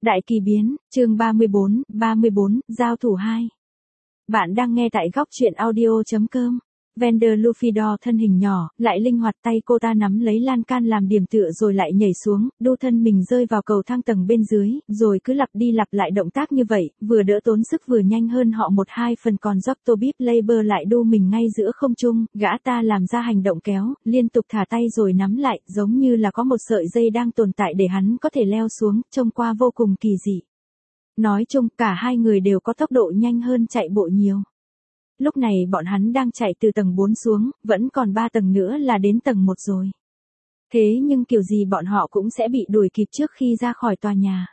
Đại kỳ biến, chương 34, giao thủ 2. Bạn đang nghe tại góc truyện audio.com. Vander Luffy thân hình nhỏ, lại linh hoạt, tay cô ta nắm lấy lan can làm điểm tựa rồi lại nhảy xuống, đu thân mình rơi vào cầu thang tầng bên dưới, rồi cứ lặp đi lặp lại động tác như vậy, vừa đỡ tốn sức vừa nhanh hơn họ 1-2 phần. Còn Octobip Labor lại đu mình ngay giữa không trung, gã ta làm ra hành động kéo, liên tục thả tay rồi nắm lại, giống như là có một sợi dây đang tồn tại để hắn có thể leo xuống, trông qua vô cùng kỳ dị. Nói chung, cả hai người đều có tốc độ nhanh hơn chạy bộ nhiều. Lúc này bọn hắn đang chạy từ tầng 4 xuống, vẫn còn 3 tầng nữa là đến tầng 1 rồi. Thế nhưng kiểu gì bọn họ cũng sẽ bị đuổi kịp trước khi ra khỏi tòa nhà.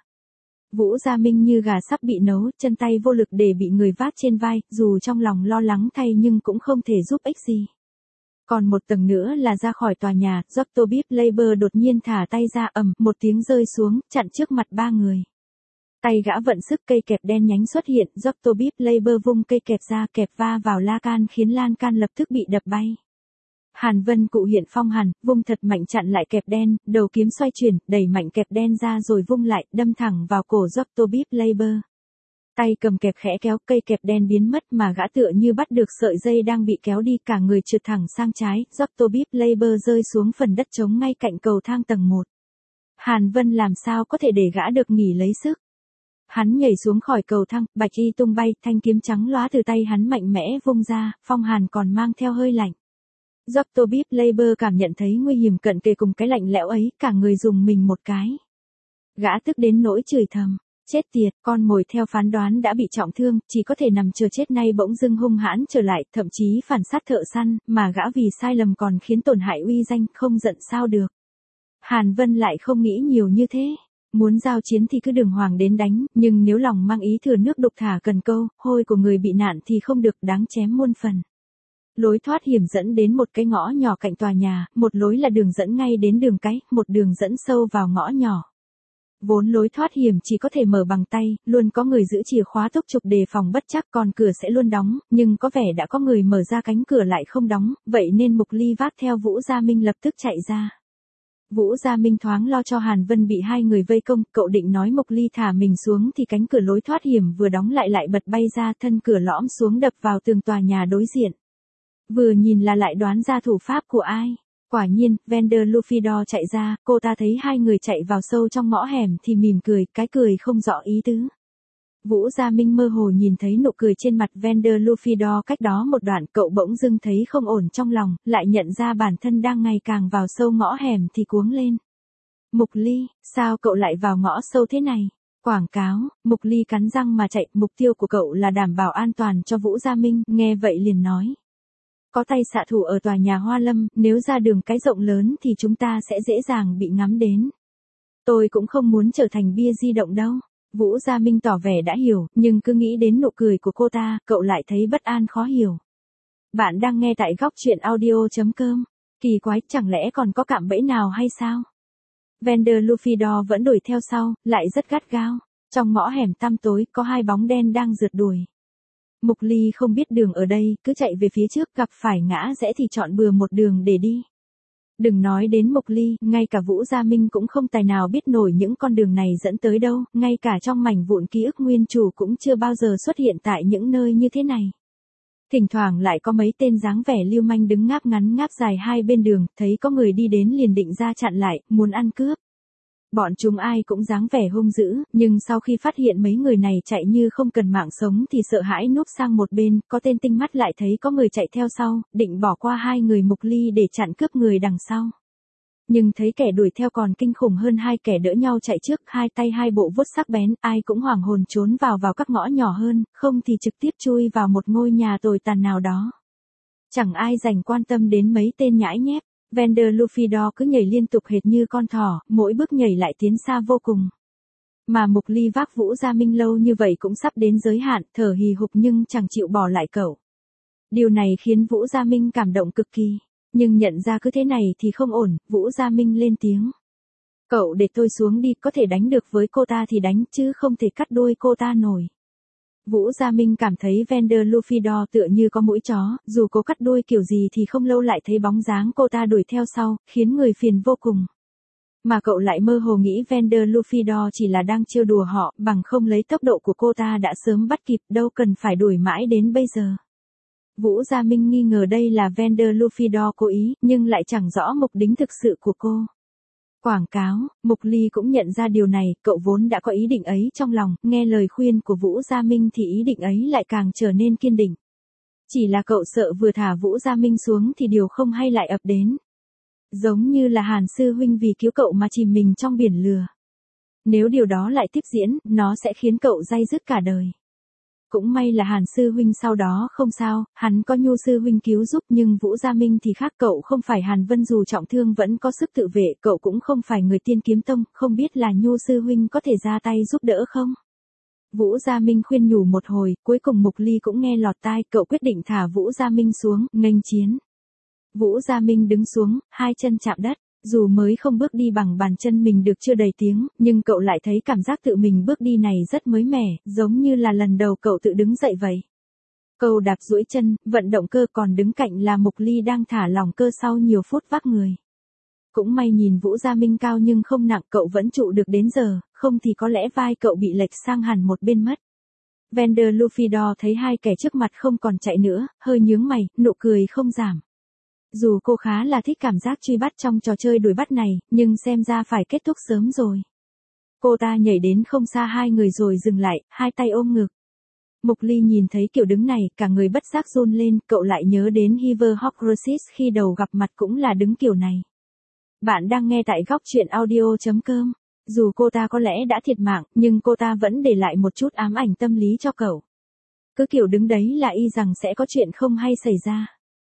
Vũ Gia Minh như gà sắp bị nấu, chân tay vô lực để bị người vác trên vai, dù trong lòng lo lắng thay nhưng cũng không thể giúp ích gì. Còn một tầng nữa là ra khỏi tòa nhà, Octobip Labor đột nhiên thả tay ra, ầm, một tiếng rơi xuống, chặn trước mặt ba người. Tay gã vận sức, cây kẹp đen nhánh xuất hiện, Octobip Labor vung cây kẹp ra, kẹp va vào lan can khiến lan can lập tức bị đập bay. Hàn Vân cụ hiện phong hàn, vung thật mạnh chặn lại kẹp đen, đầu kiếm xoay chuyển, đẩy mạnh kẹp đen ra rồi vung lại, đâm thẳng vào cổ Octobip Labor. Tay cầm kẹp khẽ kéo, cây kẹp đen biến mất mà gã tựa như bắt được sợi dây đang bị kéo đi, cả người trượt thẳng sang trái, Octobip Labor rơi xuống phần đất trống ngay cạnh cầu thang tầng 1. Hàn Vân làm sao có thể để gã được nghỉ lấy sức. Hắn nhảy xuống khỏi cầu thang, bạch y tung bay, thanh kiếm trắng lóa từ tay hắn mạnh mẽ vung ra, phong hàn còn mang theo hơi lạnh. Octobip Labor cảm nhận thấy nguy hiểm cận kề cùng cái lạnh lẽo ấy, cả người rùng mình một cái. Gã tức đến nỗi chửi thầm, chết tiệt, con mồi theo phán đoán đã bị trọng thương, chỉ có thể nằm chờ chết, nay bỗng dưng hung hãn trở lại, thậm chí phản sát thợ săn, mà gã vì sai lầm còn khiến tổn hại uy danh, không giận sao được. Hàn Vân lại không nghĩ nhiều như thế. Muốn giao chiến thì cứ đường hoàng đến đánh, nhưng nếu lòng mang ý thừa nước đục thả cần câu, hôi của người bị nạn thì không được, đáng chém muôn phần. Lối thoát hiểm dẫn đến một cái ngõ nhỏ cạnh tòa nhà, một lối là đường dẫn ngay đến đường cái, một đường dẫn sâu vào ngõ nhỏ. Vốn lối thoát hiểm chỉ có thể mở bằng tay, luôn có người giữ chìa khóa túc trực đề phòng bất chắc, còn cửa sẽ luôn đóng, nhưng có vẻ đã có người mở ra cánh cửa lại không đóng, vậy nên Mục Ly vác theo Vũ Gia Minh lập tức chạy ra. Vũ Gia Minh thoáng lo cho Hàn Vân bị hai người vây công, cậu định nói Mục Ly thả mình xuống thì cánh cửa lối thoát hiểm vừa đóng lại bật bay ra, thân cửa lõm xuống đập vào tường tòa nhà đối diện. Vừa nhìn là lại đoán ra thủ pháp của ai. Quả nhiên, Vander Luffy chạy ra, cô ta thấy hai người chạy vào sâu trong ngõ hẻm thì mỉm cười, cái cười không rõ ý tứ. Vũ Gia Minh mơ hồ nhìn thấy nụ cười trên mặt Vander Luffy, cách đó một đoạn cậu bỗng dưng thấy không ổn trong lòng, lại nhận ra bản thân đang ngày càng vào sâu ngõ hẻm thì cuống lên. Mục Ly, sao cậu lại vào ngõ sâu thế này? Quảng cáo, Mục Ly cắn răng mà chạy, mục tiêu của cậu là đảm bảo an toàn cho Vũ Gia Minh, nghe vậy liền nói. Có tay xạ thủ ở tòa nhà Hoa Lâm, nếu ra đường cái rộng lớn thì chúng ta sẽ dễ dàng bị ngắm đến. Tôi cũng không muốn trở thành bia di động đâu. Vũ Gia Minh tỏ vẻ đã hiểu, nhưng cứ nghĩ đến nụ cười của cô ta, cậu lại thấy bất an khó hiểu. Bạn đang nghe tại góc truyện audio.com. Kỳ quái, chẳng lẽ còn có cạm bẫy nào hay sao? Vander Luffy vẫn đuổi theo sau, lại rất gắt gao. Trong ngõ hẻm tăm tối, có hai bóng đen đang rượt đuổi. Mục Ly không biết đường ở đây, cứ chạy về phía trước, gặp phải ngã rẽ thì chọn bừa một đường để đi. Đừng nói đến Mục Ly, ngay cả Vũ Gia Minh cũng không tài nào biết nổi những con đường này dẫn tới đâu, ngay cả trong mảnh vụn ký ức nguyên chủ cũng chưa bao giờ xuất hiện tại những nơi như thế này. Thỉnh thoảng lại có mấy tên dáng vẻ lưu manh đứng ngáp ngắn ngáp dài hai bên đường, thấy có người đi đến liền định ra chặn lại, muốn ăn cướp. Bọn chúng ai cũng dáng vẻ hung dữ, nhưng sau khi phát hiện mấy người này chạy như không cần mạng sống thì sợ hãi núp sang một bên, có tên tinh mắt lại thấy có người chạy theo sau, định bỏ qua hai người Mục Ly để chặn cướp người đằng sau. Nhưng thấy kẻ đuổi theo còn kinh khủng hơn, hai kẻ đỡ nhau chạy trước, hai tay hai bộ vuốt sắc bén, ai cũng hoảng hồn trốn vào các ngõ nhỏ hơn, không thì trực tiếp chui vào một ngôi nhà tồi tàn nào đó. Chẳng ai dành quan tâm đến mấy tên nhãi nhép. Vander Luffy cứ nhảy liên tục hệt như con thỏ, mỗi bước nhảy lại tiến xa vô cùng. Mà Mục Ly vác Vũ Gia Minh lâu như vậy cũng sắp đến giới hạn, thở hì hục nhưng chẳng chịu bỏ lại cậu. Điều này khiến Vũ Gia Minh cảm động cực kỳ, nhưng nhận ra cứ thế này thì không ổn, Vũ Gia Minh lên tiếng. Cậu để tôi xuống đi, có thể đánh được với cô ta thì đánh, chứ không thể cắt đuôi cô ta nổi. Vũ Gia Minh cảm thấy Vander Luffy tựa như có mũi chó, dù cố cắt đuôi kiểu gì thì không lâu lại thấy bóng dáng cô ta đuổi theo sau, khiến người phiền vô cùng. Mà cậu lại mơ hồ nghĩ Vanderlufidor chỉ là đang trêu đùa họ, bằng không lấy tốc độ của cô ta đã sớm bắt kịp, đâu cần phải đuổi mãi đến bây giờ. Vũ Gia Minh nghi ngờ đây là Vanderlufidor cố ý, nhưng lại chẳng rõ mục đích thực sự của cô. Quảng cáo, Mục Ly cũng nhận ra điều này, cậu vốn đã có ý định ấy trong lòng, nghe lời khuyên của Vũ Gia Minh thì ý định ấy lại càng trở nên kiên định. Chỉ là cậu sợ vừa thả Vũ Gia Minh xuống thì điều không hay lại ập đến. Giống như là Hàn sư huynh vì cứu cậu mà chìm mình trong biển lừa. Nếu điều đó lại tiếp diễn, nó sẽ khiến cậu day dứt cả đời. Cũng may là Hàn sư huynh sau đó không sao, hắn có Nhu sư huynh cứu giúp, nhưng Vũ Gia Minh thì khác, cậu không phải Hàn Vân dù trọng thương vẫn có sức tự vệ, cậu cũng không phải người Tiên Kiếm Tông, không biết là Nhu sư huynh có thể ra tay giúp đỡ không? Vũ Gia Minh khuyên nhủ một hồi, cuối cùng Mục Ly cũng nghe lọt tai, cậu quyết định thả Vũ Gia Minh xuống, nghênh chiến. Vũ Gia Minh đứng xuống, hai chân chạm đất. Dù mới không bước đi bằng bàn chân mình được chưa đầy tiếng, nhưng cậu lại thấy cảm giác tự mình bước đi này rất mới mẻ, giống như là lần đầu cậu tự đứng dậy vậy. Cậu đạp duỗi chân, vận động cơ, còn đứng cạnh là Mục Ly đang thả lỏng cơ sau nhiều phút vác người. Cũng may nhìn Vũ Gia Minh cao nhưng không nặng, cậu vẫn trụ được đến giờ, không thì có lẽ vai cậu bị lệch sang hẳn một bên mất. Vanderlufidor thấy hai kẻ trước mặt không còn chạy nữa, hơi nhướng mày, nụ cười không giảm. Dù cô khá là thích cảm giác truy bắt trong trò chơi đuổi bắt này, nhưng xem ra phải kết thúc sớm rồi. Cô ta nhảy đến không xa hai người rồi dừng lại, hai tay ôm ngực. Mục Ly nhìn thấy kiểu đứng này, cả người bất giác run lên, cậu lại nhớ đến Hiver Hocrasis khi đầu gặp mặt cũng là đứng kiểu này. Bạn đang nghe tại góc truyện audio.com. Dù cô ta có lẽ đã thiệt mạng, nhưng cô ta vẫn để lại một chút ám ảnh tâm lý cho cậu. Cứ kiểu đứng đấy là y rằng sẽ có chuyện không hay xảy ra.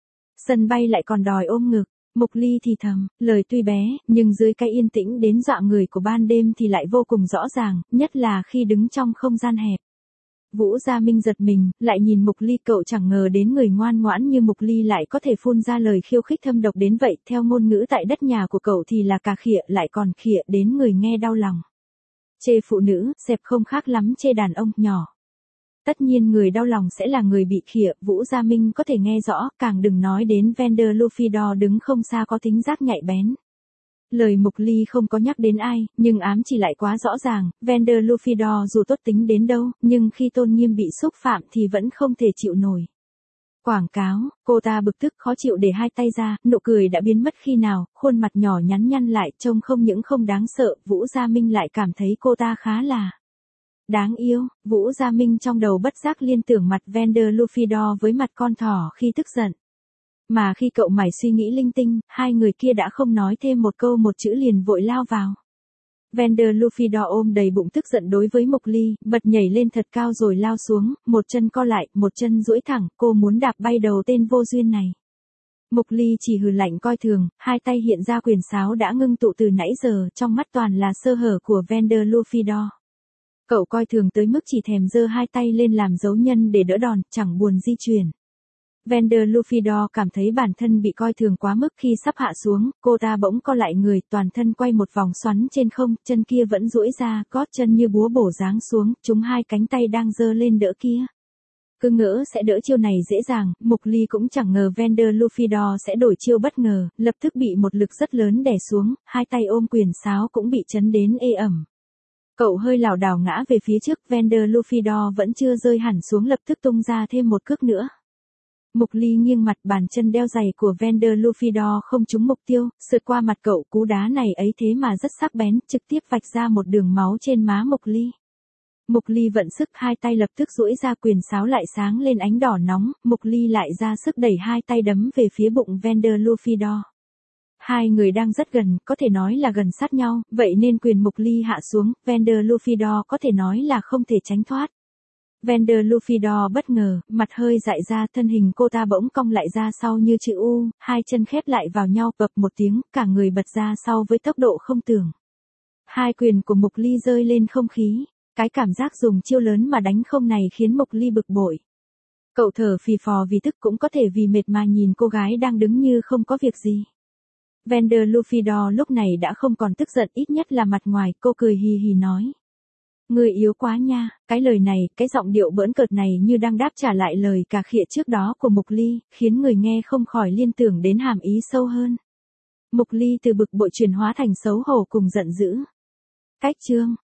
Sân bay lại còn đòi ôm ngực, Mục Ly thì thầm, lời tuy bé, nhưng dưới cái yên tĩnh đến dọa người của ban đêm thì lại vô cùng rõ ràng, nhất là khi đứng trong không gian hẹp. Vũ Gia Minh giật mình, lại nhìn Mục Ly, cậu chẳng ngờ đến người ngoan ngoãn như Mục Ly lại có thể phun ra lời khiêu khích thâm độc đến vậy, theo ngôn ngữ tại đất nhà của cậu thì là cà khịa, lại còn khịa đến người nghe đau lòng. Chê phụ nữ, xẹp không khác lắm chê đàn ông, nhỏ. Tất nhiên người đau lòng sẽ là người bị khịa, Vũ Gia Minh có thể nghe rõ, càng đừng nói đến Vanderlufidor đứng không xa có tính giác nhạy bén. Lời Mục Ly không có nhắc đến ai, nhưng ám chỉ lại quá rõ ràng, Vanderlufidor dù tốt tính đến đâu, nhưng khi tôn nghiêm bị xúc phạm thì vẫn không thể chịu nổi. Quảng cáo, cô ta bực tức khó chịu để hai tay ra, nụ cười đã biến mất khi nào, khuôn mặt nhỏ nhắn nhăn lại, trông không những không đáng sợ, Vũ Gia Minh lại cảm thấy cô ta khá là đáng yêu. Vũ Gia Minh trong đầu bất giác liên tưởng mặt Vanderlufidor với mặt con thỏ khi tức giận. Mà khi cậu mải suy nghĩ linh tinh, hai người kia đã không nói thêm một câu một chữ liền vội lao vào. Vanderlufidor ôm đầy bụng tức giận đối với Mục Ly, bật nhảy lên thật cao rồi lao xuống, một chân co lại, một chân duỗi thẳng, cô muốn đạp bay đầu tên vô duyên này. Mục Ly chỉ hừ lạnh coi thường, hai tay hiện ra quyền sáo đã ngưng tụ từ nãy giờ, trong mắt toàn là sơ hở của Vanderlufidor. Cậu coi thường tới mức chỉ thèm giơ hai tay lên làm dấu nhân để đỡ đòn, chẳng buồn di chuyển. Vanderlufidor cảm thấy bản thân bị coi thường quá mức khi sắp hạ xuống, cô ta bỗng co lại người, toàn thân quay một vòng xoắn trên không, chân kia vẫn duỗi ra, gót chân như búa bổ giáng xuống, trúng hai cánh tay đang giơ lên đỡ kia. Cứ ngỡ sẽ đỡ chiêu này dễ dàng, Mục Ly cũng chẳng ngờ Vanderlufidor sẽ đổi chiêu bất ngờ, lập tức bị một lực rất lớn đè xuống, hai tay ôm quyền sáo cũng bị chấn đến ê ẩm. Cậu hơi lảo đảo ngã về phía trước, Vanderlufidor vẫn chưa rơi hẳn xuống lập tức tung ra thêm một cước nữa. Mục Ly nghiêng mặt, bàn chân đeo giày của Vanderlufidor không trúng mục tiêu, sượt qua mặt cậu, cú đá này ấy thế mà rất sắc bén, trực tiếp vạch ra một đường máu trên má Mục Ly. Mục Ly vận sức, hai tay lập tức duỗi ra, quyền sáo lại sáng lên ánh đỏ nóng, Mục Ly lại ra sức đẩy hai tay đấm về phía bụng Vanderlufidor. Hai người đang rất gần, có thể nói là gần sát nhau, vậy nên quyền Mục Ly hạ xuống, Vanderlufidor có thể nói là không thể tránh thoát. Vanderlufidor bất ngờ, mặt hơi dại ra, thân hình cô ta bỗng cong lại ra sau như chữ U, hai chân khép lại vào nhau, bập một tiếng, cả người bật ra sau với tốc độ không tưởng. Hai quyền của Mục Ly rơi lên không khí, cái cảm giác dùng chiêu lớn mà đánh không này khiến Mục Ly bực bội. Cậu thở phì phò vì tức, cũng có thể vì mệt mà nhìn cô gái đang đứng như không có việc gì. Vanderlufidor lúc này đã không còn tức giận, ít nhất là mặt ngoài, cô cười hì hì nói. Người yếu quá nha, cái lời này, cái giọng điệu bỡn cợt này như đang đáp trả lại lời cà khịa trước đó của Mục Ly, khiến người nghe không khỏi liên tưởng đến hàm ý sâu hơn. Mục Ly từ bực bội chuyển hóa thành xấu hổ cùng giận dữ. Cách chương